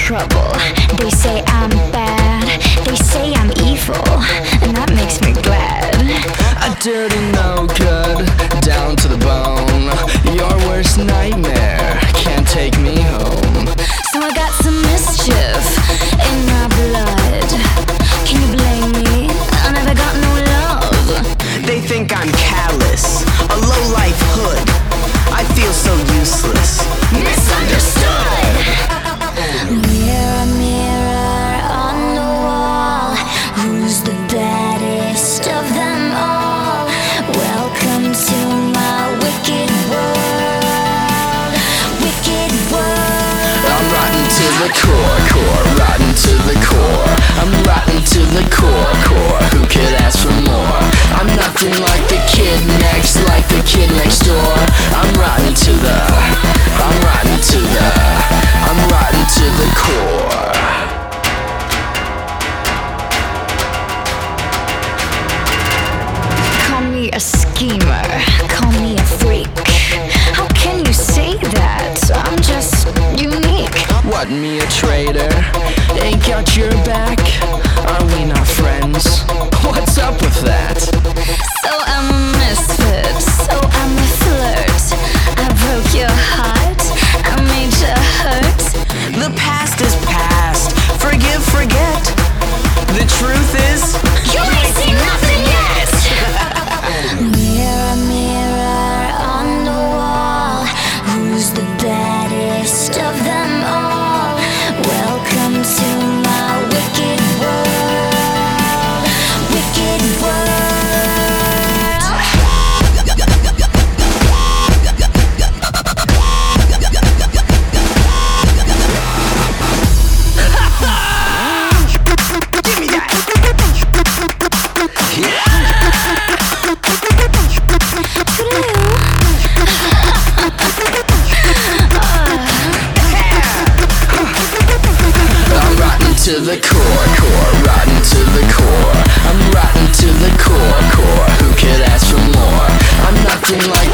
trouble. They say I'm bad, they say I'm evil, and that makes me glad. A dirty no good, down to the bone. Your worst nightmare can't take me home. So I got some mischief in my blood. Can you blame me? I never got no love. They think I'm callous, a low-life hood. I feel so useless. Misunderstood. Mirror, mirror on the wall, who's the baddest of them all? Welcome to my wicked world, wicked world. I'm rotten to the core, rotten to the core. I'm rotten to the core. Who could ask for more? I'm nothing like the kid next, like the kid next door. I'm rotten to the core. Call me a schemer, call me a freak. How can you say that? I'm just unique. What, me a traitor? Ain't got your back? Are we not friends? What's up with that? So I'm a misfit, so I'm a flirt. I broke your heart, I made you hurt. The past is past. Forgive, forget. The truth is, You ain't seen nothing yet. Mirror, mirror on the wall, who's the baddest of them all? Welcome to my wicked world, wicked world. give me that. I'm rotten to the core, rotten to the core. I'm rotten to the core. Who could ask for more? I'm nothing like